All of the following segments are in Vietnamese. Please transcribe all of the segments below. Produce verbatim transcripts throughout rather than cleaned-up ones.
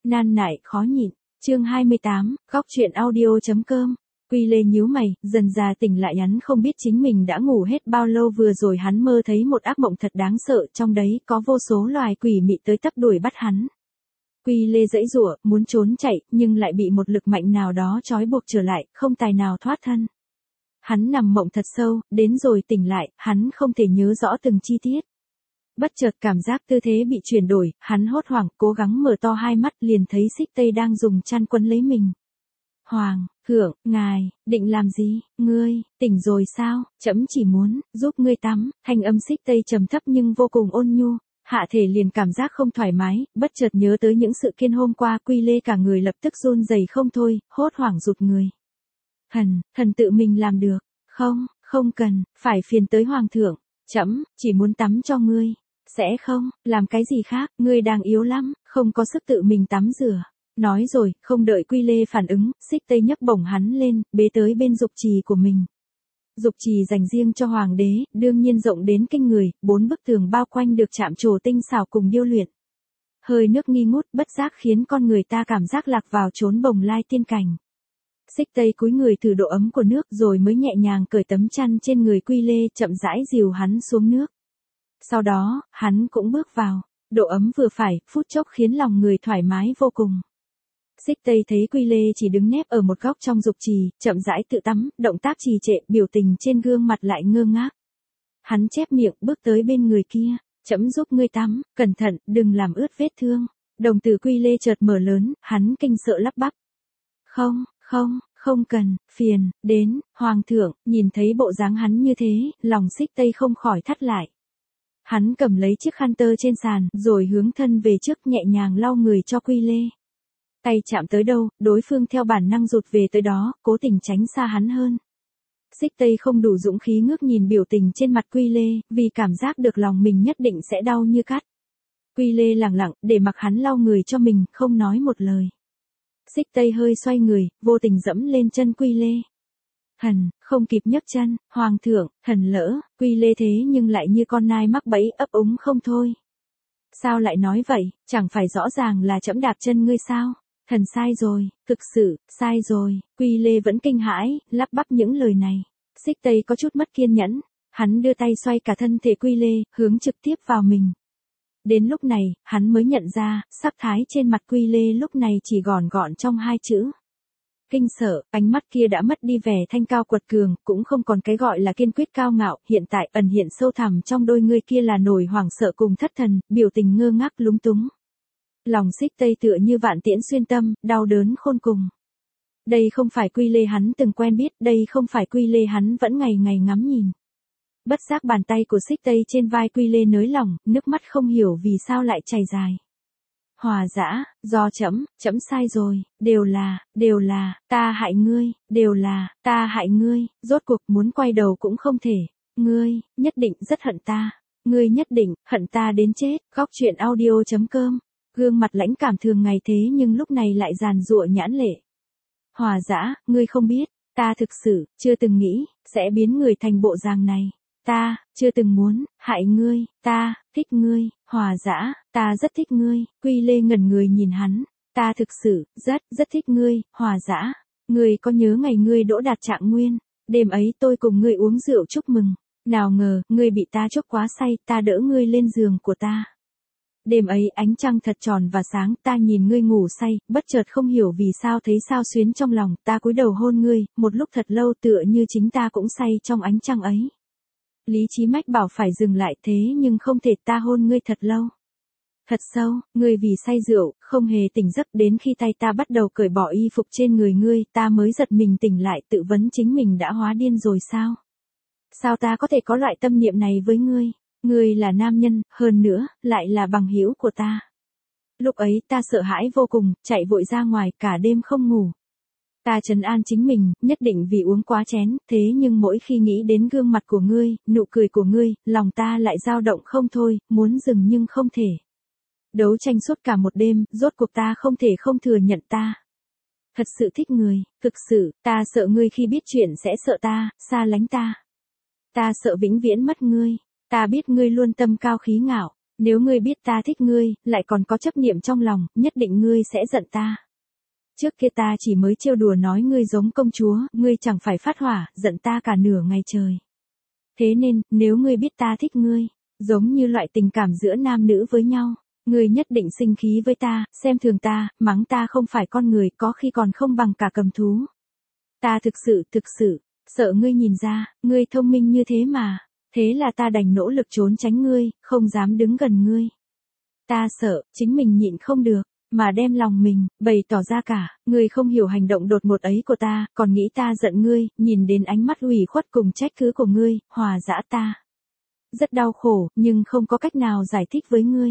nan nại khó nhịn. Chương hai mươi tám, góc chuyện audio chấm com. Quy Lê nhíu mày, dần dà tỉnh lại, hắn không biết chính mình đã ngủ hết bao lâu. Vừa rồi hắn mơ thấy một ác mộng thật đáng sợ, trong đấy có vô số loài quỷ mị tới tấp đuổi bắt hắn. Quy Lê giãy giụa, muốn trốn chạy, nhưng lại bị một lực mạnh nào đó trói buộc trở lại, không tài nào thoát thân. Hắn nằm mộng thật sâu, đến rồi tỉnh lại, hắn không thể nhớ rõ từng chi tiết. Bất chợt cảm giác tư thế bị chuyển đổi, hắn hốt hoảng, cố gắng mở to hai mắt, liền thấy Xích Tây đang dùng chăn quấn lấy mình. Hoàng thượng, ngài, định làm gì? Ngươi, tỉnh rồi sao? Trẫm chỉ muốn, giúp ngươi tắm. Thanh âm Xích Tây trầm thấp nhưng vô cùng ôn nhu. Hạ thể liền cảm giác không thoải mái, bất chợt nhớ tới những sự kiện hôm qua. Quy Lê cả người lập tức run rẩy không thôi, hốt hoảng rụt người. Thần, thần tự mình làm được. Không, không cần, phải phiền tới hoàng thượng. Trẫm chỉ muốn tắm cho ngươi. Sẽ không, làm cái gì khác, ngươi đang yếu lắm, không có sức tự mình tắm rửa. Nói rồi, không đợi Quy Lê phản ứng, Xích Tây nhấc bổng hắn lên, bế tới bên dục trì của mình. Dục trì dành riêng cho hoàng đế, đương nhiên rộng đến kinh người, bốn bức tường bao quanh được chạm trổ tinh xảo cùng điêu luyện. Hơi nước nghi ngút bất giác khiến con người ta cảm giác lạc vào chốn bồng lai tiên cảnh. Xích Tây cúi người thử độ ấm của nước rồi mới nhẹ nhàng cởi tấm chăn trên người Quy Lê, chậm rãi dìu hắn xuống nước. Sau đó, hắn cũng bước vào, độ ấm vừa phải, phút chốc khiến lòng người thoải mái vô cùng. Xích Tây thấy Quy Lê chỉ đứng nép ở một góc trong dục trì, chậm rãi tự tắm, động tác trì trệ, biểu tình trên gương mặt lại ngơ ngác. Hắn chép miệng bước tới bên người kia, trẫm giúp ngươi tắm, cẩn thận, đừng làm ướt vết thương. Đồng tử Quy Lê chợt mở lớn, hắn kinh sợ lắp bắp. Không, không, không cần, phiền, đến, hoàng thượng, nhìn thấy bộ dáng hắn như thế, lòng Xích Tây không khỏi thắt lại. Hắn cầm lấy chiếc khăn tơ trên sàn, rồi hướng thân về trước nhẹ nhàng lau người cho Quy Lê. Tay chạm tới đâu, đối phương theo bản năng rụt về tới đó, cố tình tránh xa hắn hơn. Xích Tây không đủ dũng khí ngước nhìn biểu tình trên mặt Quy Lê, vì cảm giác được lòng mình nhất định sẽ đau như cắt. Quy Lê lẳng lặng, để mặc hắn lau người cho mình, không nói một lời. Xích Tây hơi xoay người, vô tình dẫm lên chân Quy Lê. Thần, không kịp nhấc chân, hoàng thượng, thần lỡ, Quy Lê thế nhưng lại như con nai mắc bẫy, ấp úng không thôi. Sao lại nói vậy, chẳng phải rõ ràng là trẫm đạp chân ngươi sao? Thần sai rồi, thực sự, sai rồi. Quy Lê vẫn kinh hãi, lắp bắp những lời này. Xích Tây có chút mất kiên nhẫn, hắn đưa tay xoay cả thân thể Quy Lê, hướng trực tiếp vào mình. Đến lúc này, hắn mới nhận ra, sắc thái trên mặt Quy Lê lúc này chỉ gọn gọn trong hai chữ. Kinh sợ, ánh mắt kia đã mất đi vẻ thanh cao quật cường, cũng không còn cái gọi là kiên quyết cao ngạo, hiện tại ẩn hiện sâu thẳm trong đôi ngươi kia là nỗi hoảng sợ cùng thất thần, biểu tình ngơ ngác lúng túng. Lòng Xích Tây tựa như vạn tiễn xuyên tâm, đau đớn khôn cùng. Đây không phải Quy Lê hắn từng quen biết, đây không phải Quy Lê hắn vẫn ngày ngày ngắm nhìn. Bất giác bàn tay của Xích Tây trên vai Quy Lê nới lỏng, nước mắt không hiểu vì sao lại chảy dài. Hòa dã, do trẫm, trẫm sai rồi, đều là, đều là, ta hại ngươi, đều là, ta hại ngươi, rốt cuộc muốn quay đầu cũng không thể. Ngươi, nhất định rất hận ta. Ngươi nhất định, hận ta đến chết. Góc chuyện audio chấm com. Gương mặt lãnh cảm thường ngày thế nhưng lúc này lại giàn giụa nhãn lệ. Hòa dã, ngươi không biết, ta thực sự, chưa từng nghĩ, sẽ biến người thành bộ dáng này. Ta, chưa từng muốn, hại ngươi, ta, thích ngươi, Hòa dã, ta rất thích ngươi. Quy Lê ngẩn người nhìn hắn, ta thực sự, rất, rất thích ngươi, Hòa dã. Ngươi có nhớ ngày ngươi đỗ đạt trạng nguyên, đêm ấy tôi cùng ngươi uống rượu chúc mừng, nào ngờ, ngươi bị ta chốc quá say, ta đỡ ngươi lên giường của ta. Đêm ấy ánh trăng thật tròn và sáng, ta nhìn ngươi ngủ say, bất chợt không hiểu vì sao thấy sao xuyến trong lòng, ta cúi đầu hôn ngươi, một lúc thật lâu tựa như chính ta cũng say trong ánh trăng ấy. Lý trí mách bảo phải dừng lại thế nhưng không thể, ta hôn ngươi thật lâu. Thật sâu, ngươi vì say rượu, không hề tỉnh giấc, đến khi tay ta bắt đầu cởi bỏ y phục trên người ngươi, ta mới giật mình tỉnh lại, tự vấn chính mình đã hóa điên rồi sao? Sao ta có thể có loại tâm niệm này với ngươi? Ngươi là nam nhân, hơn nữa, lại là bằng hữu của ta. Lúc ấy ta sợ hãi vô cùng, chạy vội ra ngoài, cả đêm không ngủ. Ta trấn an chính mình, nhất định vì uống quá chén, thế nhưng mỗi khi nghĩ đến gương mặt của ngươi, nụ cười của ngươi, lòng ta lại dao động không thôi, muốn dừng nhưng không thể. Đấu tranh suốt cả một đêm, rốt cuộc ta không thể không thừa nhận ta. Thật sự thích người, thực sự, ta sợ ngươi khi biết chuyện sẽ sợ ta, xa lánh ta. Ta sợ vĩnh viễn mất ngươi. Ta biết ngươi luôn tâm cao khí ngạo, Nếu ngươi biết ta thích ngươi, lại còn có chấp niệm trong lòng, nhất định ngươi sẽ giận ta. Trước kia ta chỉ mới trêu đùa nói ngươi giống công chúa, ngươi chẳng phải phát hỏa, giận ta cả nửa ngày trời. Thế nên, nếu ngươi biết ta thích ngươi, giống như loại tình cảm giữa nam nữ với nhau, ngươi nhất định sinh khí với ta, xem thường ta, mắng ta không phải con người, có khi còn không bằng cả cầm thú. Ta thực sự, thực sự, sợ ngươi nhìn ra, ngươi thông minh như thế mà, thế là ta đành nỗ lực trốn tránh ngươi, không dám đứng gần ngươi. Ta sợ, chính mình nhịn không được, mà đem lòng mình, bày tỏ ra cả, ngươi không hiểu hành động đột ngột ấy của ta, còn nghĩ ta giận ngươi, nhìn đến ánh mắt ủy khuất cùng trách cứ của ngươi, Hòa Dã ta. Rất đau khổ, nhưng không có cách nào giải thích với ngươi.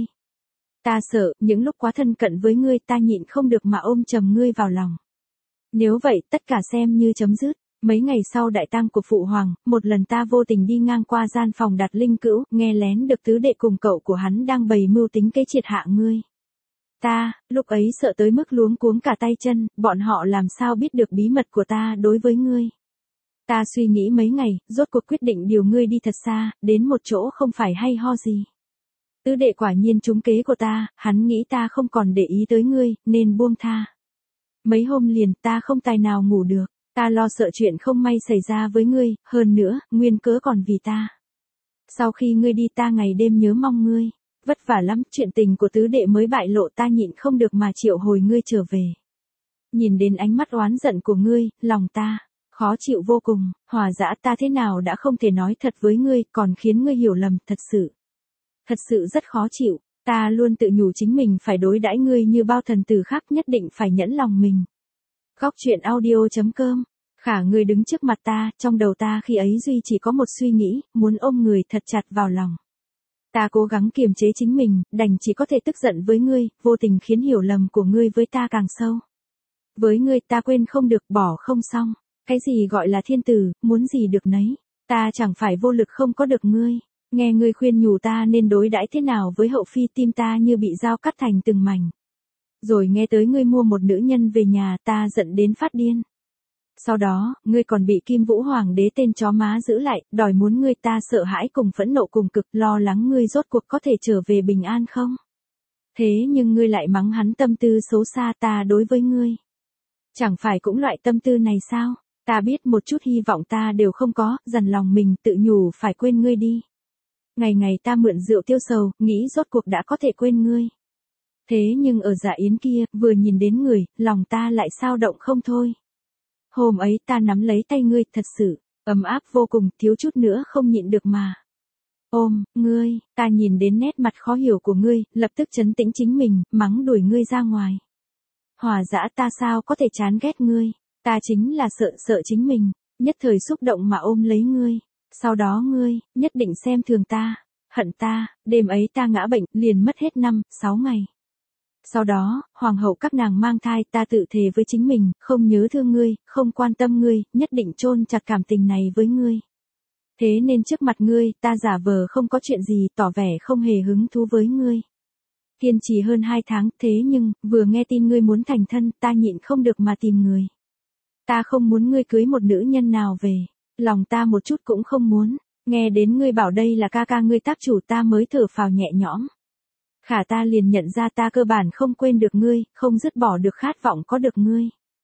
Ta sợ, những lúc quá thân cận với ngươi ta nhịn không được mà ôm chầm ngươi vào lòng. Nếu vậy, tất cả xem như chấm dứt. Mấy ngày sau đại tang của phụ hoàng, một lần ta vô tình đi ngang qua gian phòng đặt linh cữu, nghe lén được tứ đệ cùng cậu của hắn đang bày mưu tính kế triệt hạ ngươi. Ta, lúc ấy sợ tới mức luống cuống cả tay chân, bọn họ làm sao biết được bí mật của ta đối với ngươi. Ta suy nghĩ mấy ngày, rốt cuộc quyết định điều ngươi đi thật xa, đến một chỗ không phải hay ho gì. Tứ đệ quả nhiên trúng kế của ta, hắn nghĩ ta không còn để ý tới ngươi, nên buông tha. Mấy hôm liền ta không tài nào ngủ được, ta lo sợ chuyện không may xảy ra với ngươi, hơn nữa, nguyên cớ còn vì ta. Sau khi ngươi đi ta ngày đêm nhớ mong ngươi, vất vả lắm, chuyện tình của tứ đệ mới bại lộ ta nhịn không được mà triệu hồi ngươi trở về. Nhìn đến ánh mắt oán giận của ngươi, lòng ta khó chịu vô cùng, Hòa Dã ta thế nào đã không thể nói thật với ngươi, còn khiến ngươi hiểu lầm, thật sự. Thật sự rất khó chịu, ta luôn tự nhủ chính mình phải đối đãi ngươi như bao thần tử khác, nhất định phải nhẫn lòng mình. Góc truyện audio chấm com. Khả ngươi đứng trước mặt ta, trong đầu ta khi ấy duy chỉ có một suy nghĩ, muốn ôm người thật chặt vào lòng. Ta cố gắng kiềm chế chính mình, đành chỉ có thể tức giận với ngươi, vô tình khiến hiểu lầm của ngươi với ta càng sâu. Với ngươi ta quên không được, bỏ không xong. Cái gì gọi là thiên tử, muốn gì được nấy. Ta chẳng phải vô lực không có được ngươi. Nghe ngươi khuyên nhủ ta nên đối đãi thế nào với hậu phi, tim ta như bị dao cắt thành từng mảnh. Rồi nghe tới ngươi mua một nữ nhân về nhà, ta giận đến phát điên. Sau đó, ngươi còn bị Kim Vũ Hoàng đế tên chó má giữ lại, đòi muốn ngươi, ta sợ hãi cùng phẫn nộ cùng cực, lo lắng ngươi rốt cuộc có thể trở về bình an không. Thế nhưng ngươi lại mắng hắn tâm tư xấu xa, ta đối với ngươi. Chẳng phải cũng loại tâm tư này sao? Ta biết một chút hy vọng ta đều không có, dằn lòng mình tự nhủ phải quên ngươi đi. Ngày ngày ta mượn rượu tiêu sầu, nghĩ rốt cuộc đã có thể quên ngươi. Thế nhưng ở dạ yến kia, vừa nhìn đến người, lòng ta lại sao động không thôi. Hôm ấy ta nắm lấy tay ngươi, thật sự, ấm áp vô cùng, thiếu chút nữa không nhịn được mà. Ôm, ngươi, ta nhìn đến nét mặt khó hiểu của ngươi, lập tức trấn tĩnh chính mình, mắng đuổi ngươi ra ngoài. Hòa Dã ta sao có thể chán ghét ngươi, ta chính là sợ sợ chính mình, nhất thời xúc động mà ôm lấy ngươi. Sau đó ngươi, nhất định xem thường ta, hận ta, đêm ấy ta ngã bệnh, liền mất hết năm, sáu ngày. Sau đó, hoàng hậu các nàng mang thai, ta tự thề với chính mình, không nhớ thương ngươi, không quan tâm ngươi, nhất định chôn chặt cảm tình này với ngươi. Thế nên trước mặt ngươi, ta giả vờ không có chuyện gì, tỏ vẻ không hề hứng thú với ngươi. Kiên trì hơn hai tháng, thế nhưng, vừa nghe tin ngươi muốn thành thân, ta nhịn không được mà tìm người. Ta không muốn ngươi cưới một nữ nhân nào về. Lòng ta một chút cũng không muốn, nghe đến ngươi bảo đây là ca ca ngươi tác chủ, ta mới thở phào nhẹ nhõm. Khả ta liền nhận ra ta cơ bản không quên được ngươi, không dứt bỏ được khát vọng có được ngươi.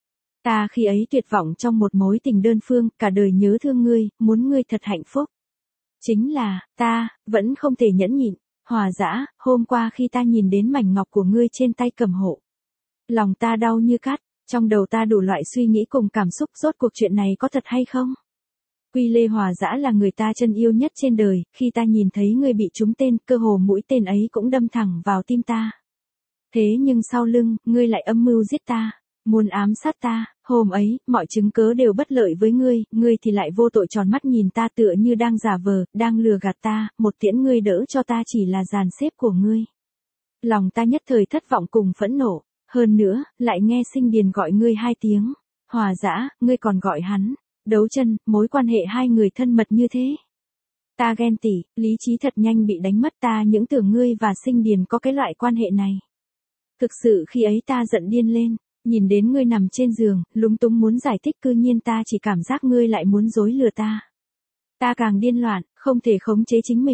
Ta khi ấy tuyệt vọng trong một mối tình đơn phương, cả đời nhớ thương ngươi, muốn ngươi thật hạnh phúc. Chính là, ta, vẫn không thể nhẫn nhịn. Hòa Dã, hôm qua khi ta nhìn đến mảnh ngọc của ngươi trên tay cầm hộ, lòng ta đau như cắt, trong đầu ta đủ loại suy nghĩ cùng cảm xúc, rốt cuộc chuyện này có thật hay không? Quy Lê Hòa Dã là người ta chân yêu nhất trên đời, khi ta nhìn thấy ngươi bị trúng tên, cơ hồ mũi tên ấy cũng đâm thẳng vào tim ta. Thế nhưng sau lưng, ngươi lại âm mưu giết ta, muốn ám sát ta, hôm ấy, mọi chứng cớ đều bất lợi với ngươi, ngươi thì lại vô tội tròn mắt nhìn ta tựa như đang giả vờ, đang lừa gạt ta, một tiễn ngươi đỡ cho ta chỉ là dàn xếp của ngươi. Lòng ta nhất thời thất vọng cùng phẫn nộ, hơn nữa, lại nghe Sinh Điền gọi ngươi hai tiếng. Hòa Dã, ngươi còn gọi hắn. Đấu chân, mối quan hệ hai người thân mật như thế. Ta ghen tị, lý trí thật nhanh bị đánh mất, ta những tưởng ngươi và Sinh Điền có cái loại quan hệ này. Thực sự khi ấy ta giận điên lên, nhìn đến ngươi nằm trên giường, lúng túng muốn giải thích, cư nhiên ta chỉ cảm giác ngươi lại muốn dối lừa ta. Ta càng điên loạn, không thể khống chế chính mình,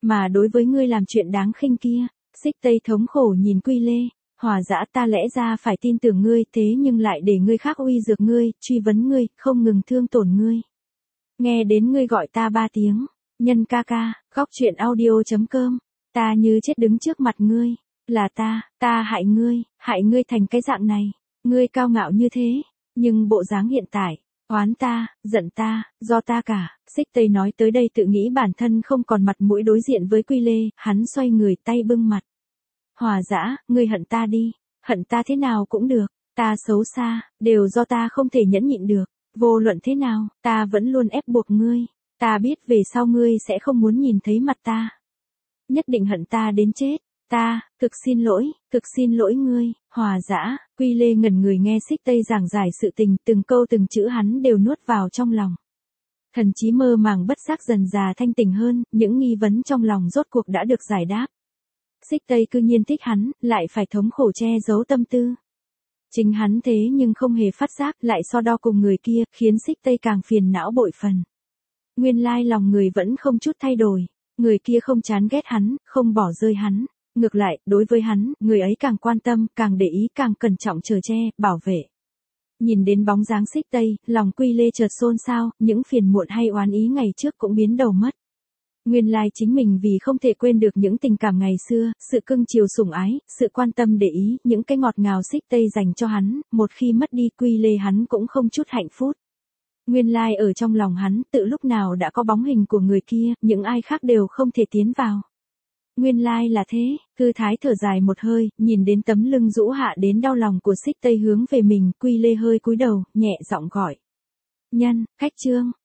mà đối với ngươi làm chuyện đáng khinh kia. Xích Tây thống khổ nhìn Quy Lê, Hòa Dã ta lẽ ra phải tin tưởng ngươi thế nhưng lại để người khác uy dược ngươi, truy vấn ngươi, không ngừng thương tổn ngươi. Nghe đến ngươi gọi ta ba tiếng, Nhân ca ca, góc truyện audio.com, ta như chết đứng trước mặt ngươi, là ta, ta hại ngươi, hại ngươi thành cái dạng này, ngươi cao ngạo như thế, nhưng bộ dáng hiện tại, oán ta, giận ta, do ta cả. Xích Tây nói tới đây tự nghĩ bản thân không còn mặt mũi đối diện với Quy Lê, hắn xoay người tay bưng mặt. Hòa Dã, ngươi hận ta đi, hận ta thế nào cũng được, ta xấu xa, đều do ta không thể nhẫn nhịn được, vô luận thế nào, ta vẫn luôn ép buộc ngươi, ta biết về sau ngươi sẽ không muốn nhìn thấy mặt ta. Nhất định hận ta đến chết, ta, thực xin lỗi, thực xin lỗi ngươi, Hòa Dã. Quy Lê ngẩn người nghe Xích Tây giảng giải sự tình, từng câu từng chữ hắn đều nuốt vào trong lòng. Thần trí mơ màng bất giác dần già thanh tỉnh hơn, những nghi vấn trong lòng rốt cuộc đã được giải đáp. Xích Tây cư nhiên thích hắn, lại phải thống khổ che giấu tâm tư. Chính hắn thế nhưng không hề phát giác, lại so đo cùng người kia, khiến Xích Tây càng phiền não bội phần. Nguyên lai lòng người vẫn không chút thay đổi, người kia không chán ghét hắn, không bỏ rơi hắn. Ngược lại, đối với hắn, người ấy càng quan tâm, càng để ý, càng cẩn trọng chở che, bảo vệ. Nhìn đến bóng dáng Xích Tây, lòng Quy Lê chợt xôn xao, những phiền muộn hay oán ý ngày trước cũng biến đầu mất. Nguyên lai chính mình vì không thể quên được những tình cảm ngày xưa, sự cưng chiều sủng ái, sự quan tâm để ý, những cái ngọt ngào Xích Tây dành cho hắn, một khi mất đi Quy Lê hắn cũng không chút hạnh phúc. Nguyên lai ở trong lòng hắn, tự lúc nào đã có bóng hình của người kia, những ai khác đều không thể tiến vào. Nguyên lai là thế, Cư Thái thở dài một hơi, nhìn đến tấm lưng rũ hạ đến đau lòng của Xích Tây hướng về mình, Quy Lê hơi cúi đầu, nhẹ giọng gọi. Nhân, Khách Trương,